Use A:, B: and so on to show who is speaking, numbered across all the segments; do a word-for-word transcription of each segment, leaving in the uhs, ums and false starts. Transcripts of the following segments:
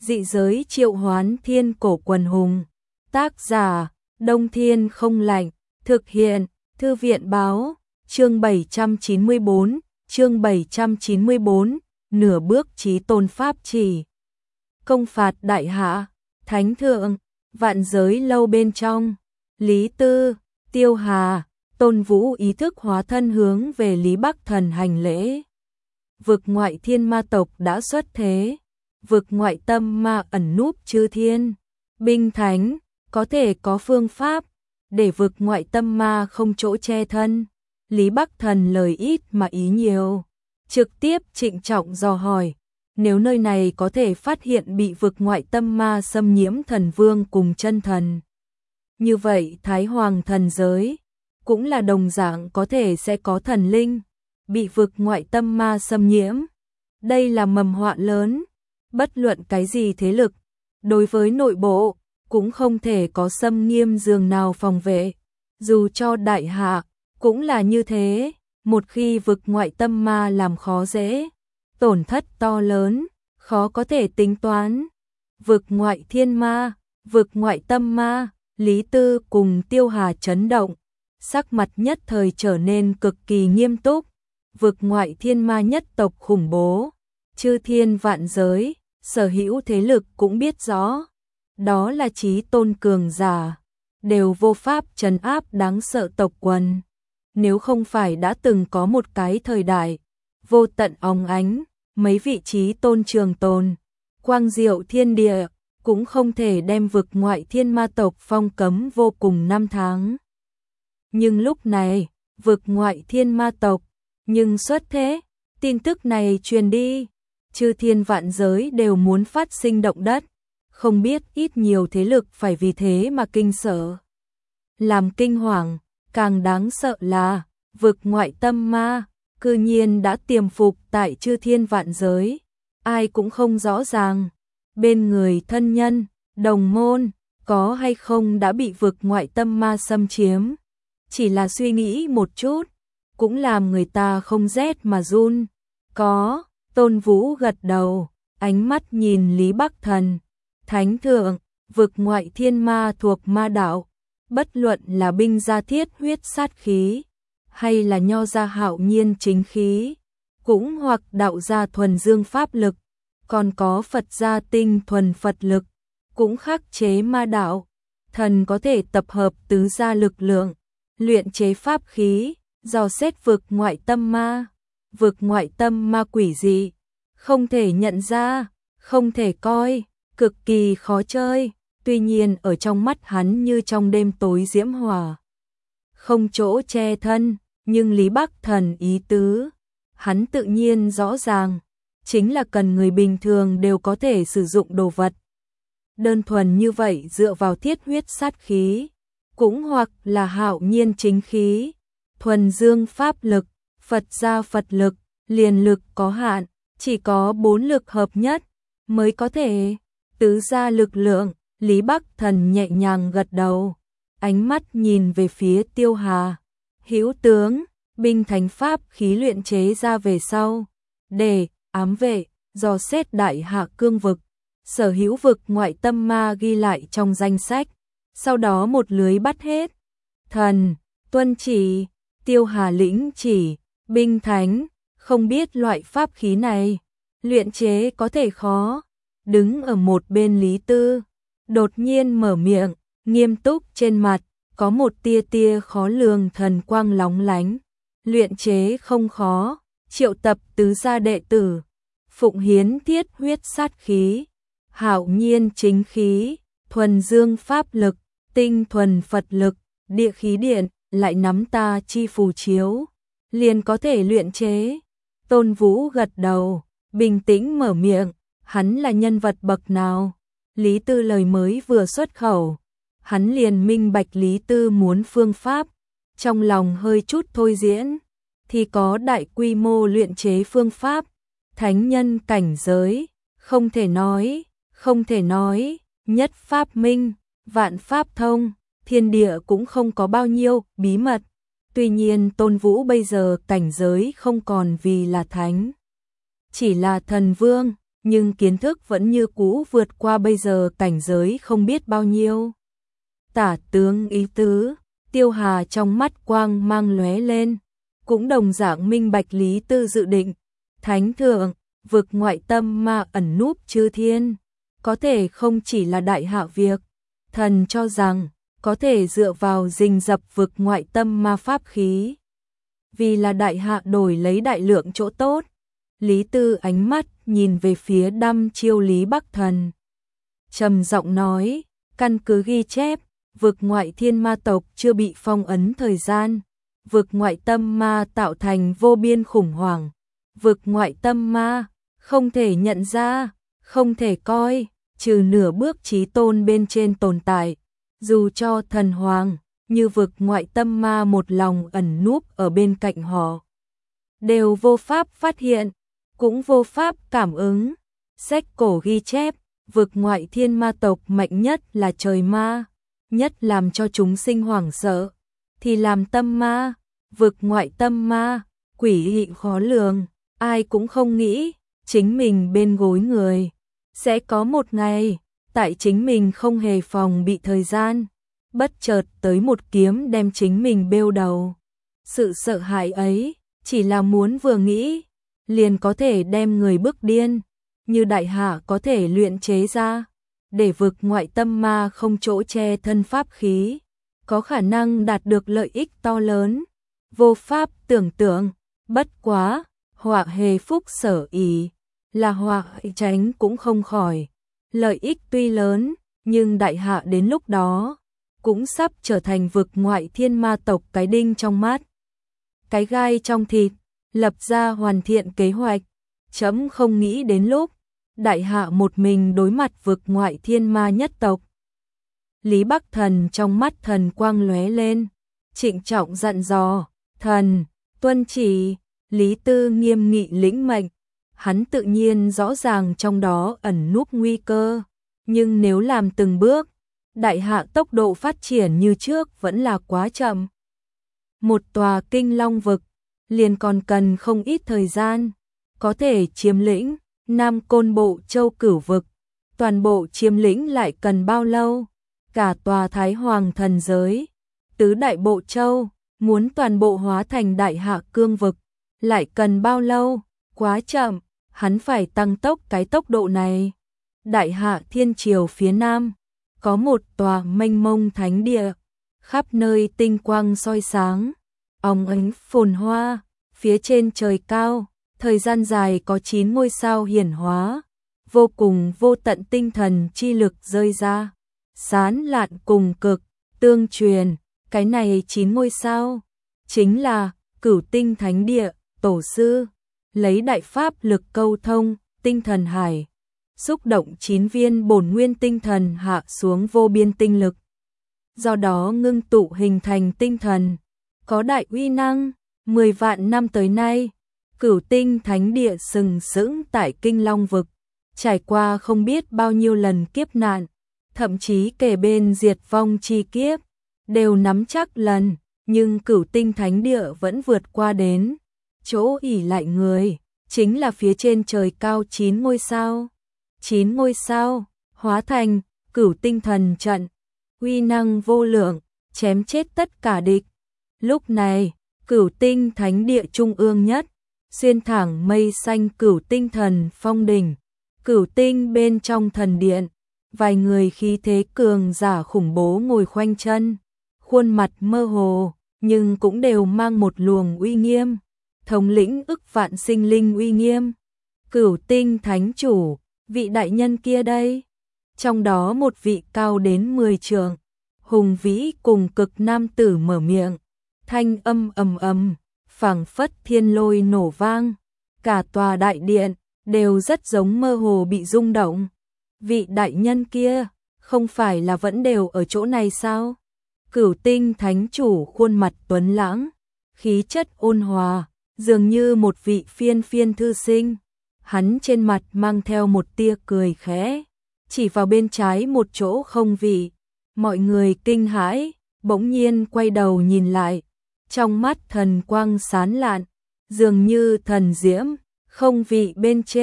A: Dị giới triệu hoán thiên cổ quần hùng. Tác giả, Đông Thiên không lạnh. Thực hiện, Thư viện báo. Chương bảy trăm chín mươi bốn, chương bảy trăm chín mươi bốn, nửa bước chí tôn pháp chỉ. Công phạt đại hạ, thánh thượng, vạn giới lâu bên trong. Lý Tư, Tiêu Hà, Tôn Vũ ý thức hóa thân hướng về Lý Bắc Thần hành lễ. Vực ngoại thiên ma tộc đã xuất thế. Vực ngoại tâm ma ẩn núp chư thiên. Binh thánh, có thể có phương pháp để vực ngoại tâm ma không chỗ che thân. Lý Bắc Thần lời ít mà ý nhiều, trực tiếp trịnh trọng dò hỏi, nếu nơi này có thể phát hiện bị vực ngoại tâm ma xâm nhiễm thần vương cùng chân thần, như vậy Thái Hoàng thần giới cũng là đồng dạng có thể sẽ có thần linh bị vực ngoại tâm ma xâm nhiễm. Đây là mầm họa lớn, bất luận cái gì thế lực đối với nội bộ cũng không thể có xâm nghiêm giường nào phòng vệ, dù cho đại hạ cũng là như thế, một khi vực ngoại tâm ma làm khó dễ, tổn thất to lớn, khó có thể tính toán. Vực ngoại thiên ma, vực ngoại tâm ma, Lý Tư cùng Tiêu Hà chấn động, sắc mặt nhất thời trở nên cực kỳ nghiêm túc. Vực ngoại thiên ma nhất tộc khủng bố, chư thiên vạn giới, sở hữu thế lực cũng biết rõ, đó là chí tôn cường giả, đều vô pháp trấn áp đáng sợ tộc quần. Nếu không phải đã từng có một cái thời đại vô tận óng ánh, mấy vị chí tôn trường tồn, quang diệu thiên địa, cũng không thể đem vực ngoại thiên ma tộc phong cấm vô cùng năm tháng. Nhưng lúc này, vực ngoại thiên ma tộc nhưng xuất thế, tin tức này truyền đi, chư thiên vạn giới đều muốn phát sinh động đất, không biết ít nhiều thế lực phải vì thế mà kinh sợ. Làm kinh hoàng, càng đáng sợ là vực ngoại tâm ma cư nhiên đã tiềm phục tại chư thiên vạn giới, ai cũng không rõ ràng bên người thân nhân, đồng môn có hay không đã bị vực ngoại tâm ma xâm chiếm. Chỉ là suy nghĩ một chút cũng làm người ta không rét mà run. Có, Tôn Vũ gật đầu, ánh mắt nhìn Lý Bắc Thần. Thánh thượng, vực ngoại thiên ma thuộc ma đạo, bất luận là binh gia thiết huyết sát khí, hay là nho gia hạo nhiên chính khí, cũng hoặc đạo gia thuần dương pháp lực, còn có Phật gia tinh thuần Phật lực, cũng khắc chế ma đạo. Thần có thể tập hợp tứ gia lực lượng, luyện chế pháp khí, dò xét vực ngoại tâm ma. Vực ngoại tâm ma quỷ dị, không thể nhận ra, không thể coi, cực kỳ khó chơi, tuy nhiên ở trong mắt hắn như trong đêm tối diễm hỏa, không chỗ che thân. Nhưng Lý Bắc Thần ý tứ, hắn tự nhiên rõ ràng, chính là cần người bình thường đều có thể sử dụng đồ vật. Đơn thuần như vậy dựa vào thiết huyết sát khí, cũng hoặc là hạo nhiên chính khí, thuần dương pháp lực, Phật gia Phật lực, liền lực có hạn, chỉ có bốn lực hợp nhất mới có thể. Tứ gia lực lượng, Lý Bắc Thần nhẹ nhàng gật đầu, ánh mắt nhìn về phía Tiêu Hà. Hữu tướng, binh thánh pháp khí luyện chế ra về sau, để ám vệ, dò xét đại hạ cương vực, sở hữu vực ngoại tâm ma ghi lại trong danh sách, sau đó một lưới bắt hết. Thần, tuân chỉ, Tiêu Hà lĩnh chỉ, binh thánh, không biết loại pháp khí này, luyện chế có thể khó. Đứng ở một bên Lý Tư, đột nhiên mở miệng, nghiêm túc trên mặt có một tia tia khó lường thần quang lóng lánh. Luyện chế không khó, triệu tập tứ gia đệ tử, phụng hiến thiết huyết sát khí, hạo nhiên chính khí, thuần dương pháp lực, tinh thuần Phật lực, địa khí điện, lại nắm ta chi phù chiếu, liền có thể luyện chế. Tôn Vũ gật đầu, bình tĩnh mở miệng, hắn là nhân vật bậc nào? Lý Tư lời mới vừa xuất khẩu, hắn liền minh bạch Lý Tư muốn phương pháp, trong lòng hơi chút thôi diễn, thì có đại quy mô luyện chế phương pháp, thánh nhân cảnh giới, không thể nói, không thể nói, nhất pháp minh, vạn pháp thông, thiên địa cũng không có bao nhiêu bí mật. Tuy nhiên Tôn Vũ bây giờ cảnh giới không còn vì là thánh, chỉ là thần vương, nhưng kiến thức vẫn như cũ vượt qua bây giờ cảnh giới không biết bao nhiêu. Tả tướng ý tứ, Tiêu Hà trong mắt quang mang lóe lên, cũng đồng dạng minh bạch Lý Tư dự định. Thánh thượng, vực ngoại tâm ma ẩn núp chư thiên, có thể không chỉ là đại hạ việc. Thần cho rằng, có thể dựa vào rình rập vực ngoại tâm ma pháp khí. Vì là đại hạ đổi lấy đại lượng chỗ tốt. Lý Tư ánh mắt nhìn về phía đăm chiêu Lý Bắc Thần. Trầm giọng nói, căn cứ ghi chép, vực ngoại thiên ma tộc chưa bị phong ấn thời gian. Vực ngoại tâm ma tạo thành vô biên khủng hoảng. Vực ngoại tâm ma, không thể nhận ra, không thể coi, trừ nửa bước chí tôn bên trên tồn tại. Dù cho thần hoàng, như vực ngoại tâm ma một lòng ẩn núp ở bên cạnh họ, đều vô pháp phát hiện, cũng vô pháp cảm ứng. Sách cổ ghi chép, vực ngoại thiên ma tộc mạnh nhất là trời ma, nhất làm cho chúng sinh hoảng sợ, thì làm tâm ma, vực ngoại tâm ma, quỷ dị khó lường, ai cũng không nghĩ, chính mình bên gối người, sẽ có một ngày, tại chính mình không hề phòng bị thời gian, bất chợt tới một kiếm đem chính mình bêu đầu. Sự sợ hãi ấy, chỉ là muốn vừa nghĩ, liền có thể đem người bức điên, như đại hạ có thể luyện chế ra, để vực ngoại tâm ma không chỗ che thân pháp khí, có khả năng đạt được lợi ích to lớn, vô pháp tưởng tượng, bất quá, họa hề phúc sở ý, là họa tránh cũng không khỏi. Lợi ích tuy lớn, nhưng đại hạ đến lúc đó, cũng sắp trở thành vực ngoại thiên ma tộc cái đinh trong mắt, cái gai trong thịt, lập ra hoàn thiện kế hoạch. Chấm không nghĩ đến lúc, đại hạ một mình đối mặt vực ngoại thiên ma nhất tộc. Lý Bắc Thần trong mắt thần quang lóe lên, trịnh trọng dặn dò, thần, tuân chỉ. Lý Tư nghiêm nghị lĩnh mệnh, hắn tự nhiên rõ ràng trong đó ẩn núp nguy cơ, nhưng nếu làm từng bước, đại hạ tốc độ phát triển như trước vẫn là quá chậm. Một tòa kinh long vực, liền còn cần không ít thời gian, có thể chiếm lĩnh, Nam Côn Bộ Châu Cửu vực, toàn bộ chiếm lĩnh lại cần bao lâu, cả tòa Thái Hoàng thần giới, tứ đại bộ châu, muốn toàn bộ hóa thành đại hạ cương vực, lại cần bao lâu, quá chậm, hắn phải tăng tốc cái tốc độ này. Đại hạ thiên triều phía nam, có một tòa mênh mông thánh địa, khắp nơi tinh quang soi sáng, óng ánh phồn hoa, phía trên trời cao, thời gian dài có chín ngôi sao hiển hóa, vô cùng vô tận tinh thần chi lực rơi ra, sán lạn cùng cực, tương truyền, cái này chín ngôi sao, chính là Cửu Tinh Thánh Địa, tổ sư, lấy đại pháp lực câu thông, tinh thần hải, xúc động chín viên bổn nguyên tinh thần hạ xuống vô biên tinh lực. Do đó ngưng tụ hình thành tinh thần, có đại uy năng, mười vạn năm tới nay, Cửu Tinh Thánh Địa sừng sững tại Kinh Long vực, trải qua không biết bao nhiêu lần kiếp nạn, thậm chí kể bên diệt vong chi kiếp, đều nắm chắc lần, nhưng Cửu Tinh Thánh Địa vẫn vượt qua đến. Chỗ ỉ lại người, chính là phía trên trời cao chín ngôi sao. Chín ngôi sao, hóa thành, Cửu Tinh Thần trận, uy năng vô lượng, chém chết tất cả địch. Lúc này, Cửu Tinh Thánh Địa trung ương nhất, xuyên thẳng mây xanh Cửu Tinh Thần phong đỉnh, Cửu Tinh bên trong thần điện, vài người khí thế cường giả khủng bố ngồi khoanh chân, khuôn mặt mơ hồ, nhưng cũng đều mang một luồng uy nghiêm, thống lĩnh ức vạn sinh linh uy nghiêm. Cửu Tinh Thánh Chủ, vị đại nhân kia đây, trong đó một vị cao đến mười trượng, hùng vĩ cùng cực nam tử mở miệng, thanh âm ầm ầm, phảng phất thiên lôi nổ vang, cả tòa đại điện đều rất giống mơ hồ bị rung động. Vị đại nhân kia, không phải là vẫn đều ở chỗ này sao? Cửu Tinh Thánh Chủ khuôn mặt tuấn lãng, khí chất ôn hòa, dường như một vị phiên phiên thư sinh. Hắn trên mặt mang theo một tia cười khẽ, chỉ vào bên trái một chỗ không vị. Mọi người kinh hãi, bỗng nhiên quay đầu nhìn lại, trong mắt thần quang sán lạn, dường như thần diễm, không vị bên trên,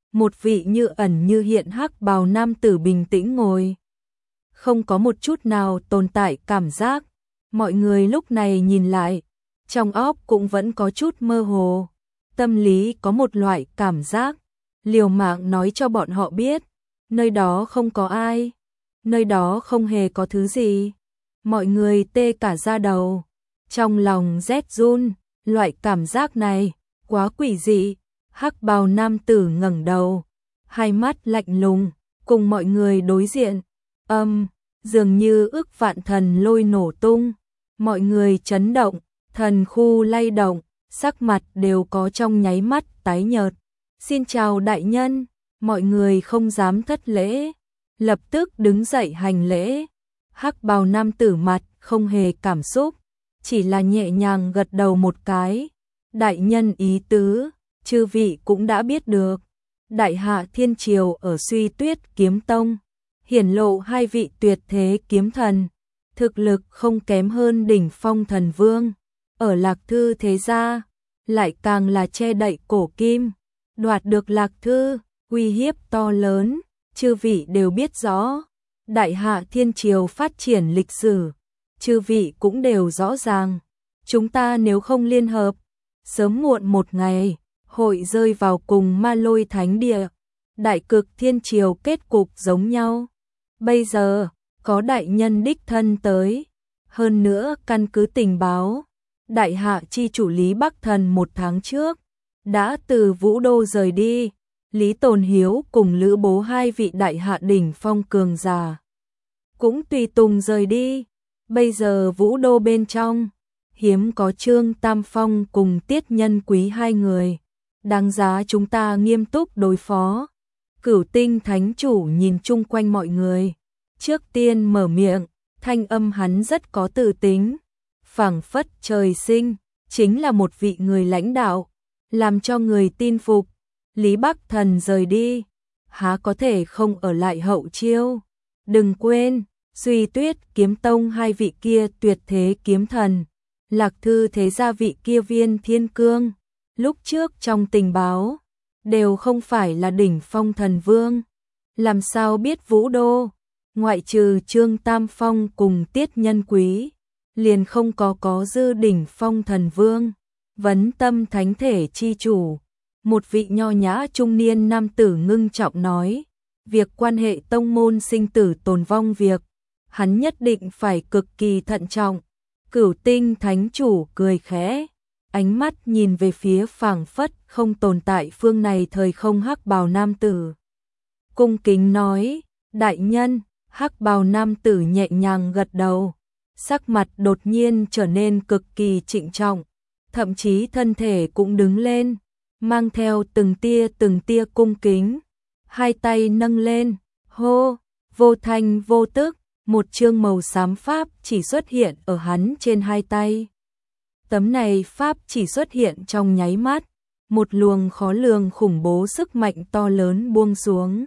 A: một vị như ẩn như hiện hắc bào nam tử bình tĩnh ngồi. Không có một chút nào tồn tại cảm giác. Mọi người lúc này nhìn lại, trong óc cũng vẫn có chút mơ hồ. Tâm lý có một loại cảm giác, liều mạng nói cho bọn họ biết, nơi đó không có ai, nơi đó không hề có thứ gì. Mọi người tê cả da đầu, trong lòng rét run, loại cảm giác này, quá quỷ dị. Hắc bào nam tử ngẩng đầu, hai mắt lạnh lùng, cùng mọi người đối diện, âm, dường như ức vạn thần lôi nổ tung, mọi người chấn động, thần khu lay động, sắc mặt đều có trong nháy mắt tái nhợt. Xin chào đại nhân, mọi người không dám thất lễ, lập tức đứng dậy hành lễ. Hắc bào nam tử mặt không hề cảm xúc, chỉ là nhẹ nhàng gật đầu một cái. Đại nhân ý tứ, chư vị cũng đã biết được. Đại hạ thiên triều ở Suy Tuyết Kiếm Tông, hiển lộ hai vị tuyệt thế kiếm thần, thực lực không kém hơn đỉnh phong thần vương. Ở Lạc Thư thế gia, lại càng là che đậy cổ kim, đoạt được Lạc Thư, uy hiếp to lớn, chư vị đều biết rõ. Đại hạ thiên triều phát triển lịch sử, chư vị cũng đều rõ ràng. Chúng ta nếu không liên hợp, sớm muộn một ngày, hội rơi vào cùng Ma Lôi Thánh Địa, đại cực thiên triều kết cục giống nhau. Bây giờ, có đại nhân đích thân tới, hơn nữa căn cứ tình báo, đại hạ chi chủ Lý Bắc Thần một tháng trước, đã từ Vũ Đô rời đi, Lý Tồn Hiếu cùng Lữ Bố hai vị đại hạ đỉnh phong cường giả, cũng tùy tùng rời đi. Bây giờ Vũ Đô bên trong, hiếm có Trương Tam Phong cùng Tiết Nhân Quý hai người, đáng giá chúng ta nghiêm túc đối phó. Cửu Tinh Thánh Chủ nhìn chung quanh mọi người, trước tiên mở miệng, thanh âm hắn rất có tự tính, phảng phất trời sinh, chính là một vị người lãnh đạo, làm cho người tin phục. Lý Bắc Thần rời đi, há có thể không ở lại hậu chiêu. Đừng quên, Suy Tuyết Kiếm Tông hai vị kia tuyệt thế kiếm thần, Lạc Thư thế gia vị kia Viên Thiên Cương, lúc trước trong tình báo, đều không phải là đỉnh phong thần vương. Làm sao biết Vũ Đô, ngoại trừ Trương Tam Phong cùng Tiết Nhân Quý, liền không có có dư đỉnh phong thần vương. Vấn Tâm Thánh Thể chi chủ, một vị nho nhã trung niên nam tử ngưng trọng nói, việc quan hệ tông môn sinh tử tồn vong việc, hắn nhất định phải cực kỳ thận trọng. Cửu Tinh Thánh Chủ cười khẽ, ánh mắt nhìn về phía phảng phất không tồn tại phương này thời không hắc bào nam tử. Cung kính nói, đại nhân. Hắc bào nam tử nhẹ nhàng gật đầu, sắc mặt đột nhiên trở nên cực kỳ trịnh trọng, thậm chí thân thể cũng đứng lên, mang theo từng tia từng tia cung kính, hai tay nâng lên, hô, vô thanh vô tức, một chương màu xám pháp chỉ xuất hiện ở hắn trên hai tay. Tấm này pháp chỉ xuất hiện trong nháy mắt, một luồng khó lường khủng bố sức mạnh to lớn buông xuống,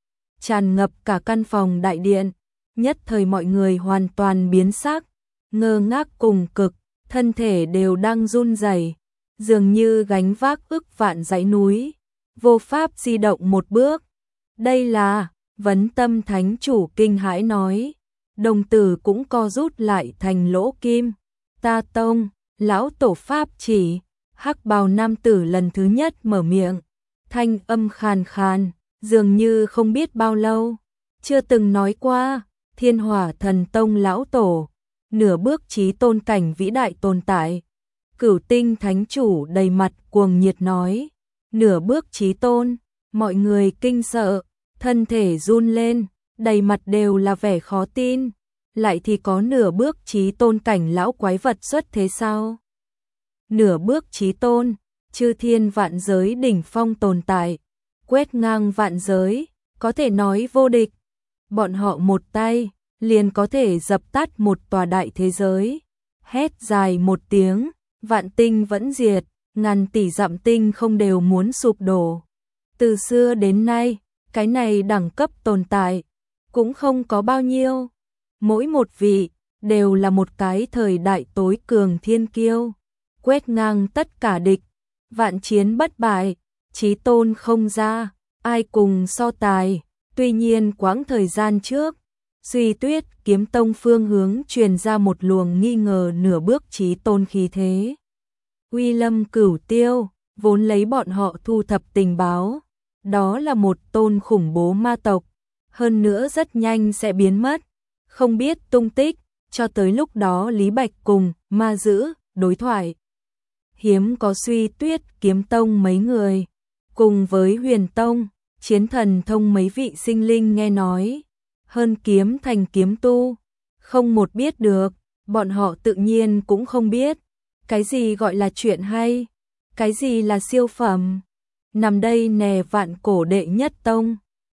A: tràn ngập cả căn phòng đại điện. Nhất thời mọi người hoàn toàn biến sắc, ngơ ngác cùng cực, thân thể đều đang run rẩy, dường như gánh vác ức vạn dãy núi, vô pháp di động một bước. Đây là, Vấn Tâm Thánh Chủ kinh hãi nói, đồng tử cũng co rút lại thành lỗ kim. Ta tông, lão tổ pháp chỉ. Hắc bào nam tử lần thứ nhất mở miệng, thanh âm khàn khàn, dường như không biết bao lâu, chưa từng nói qua. Thiên Hỏa Thần Tông lão tổ, nửa bước chí tôn cảnh vĩ đại tồn tại. Cửu Tinh Thánh Chủ đầy mặt cuồng nhiệt nói, nửa bước chí tôn, mọi người kinh sợ, thân thể run lên, đầy mặt đều là vẻ khó tin, lại thì có nửa bước chí tôn cảnh lão quái vật xuất thế sao? Nửa bước chí tôn, chư thiên vạn giới đỉnh phong tồn tại, quét ngang vạn giới, có thể nói vô địch. Bọn họ một tay, liền có thể dập tắt một tòa đại thế giới. Hét dài một tiếng, vạn tinh vẫn diệt, ngàn tỷ dặm tinh không đều muốn sụp đổ. Từ xưa đến nay, cái này đẳng cấp tồn tại, cũng không có bao nhiêu. Mỗi một vị, đều là một cái thời đại tối cường thiên kiêu, quét ngang tất cả địch, vạn chiến bất bại, chí tôn không ra, ai cùng so tài. Tuy nhiên quãng thời gian trước, Duy Tuyết Kiếm Tông phương hướng truyền ra một luồng nghi ngờ nửa bước chí tôn khí thế. Uy Lâm Cửu Tiêu, vốn lấy bọn họ thu thập tình báo, đó là một tôn khủng bố ma tộc, hơn nữa rất nhanh sẽ biến mất, không biết tung tích, cho tới lúc đó Lý Bạch cùng ma dữ đối thoại. Hiếm có Suy Tuyết Kiếm Tông mấy người, cùng với Huyền Tông, Chiến Thần Thông mấy vị sinh linh nghe nói, hơn kiếm thành kiếm tu, không một biết được, bọn họ tự nhiên cũng không biết, cái gì gọi là chuyện hay, cái gì là siêu phẩm. Nằm đây nè vạn cổ đệ nhất tông,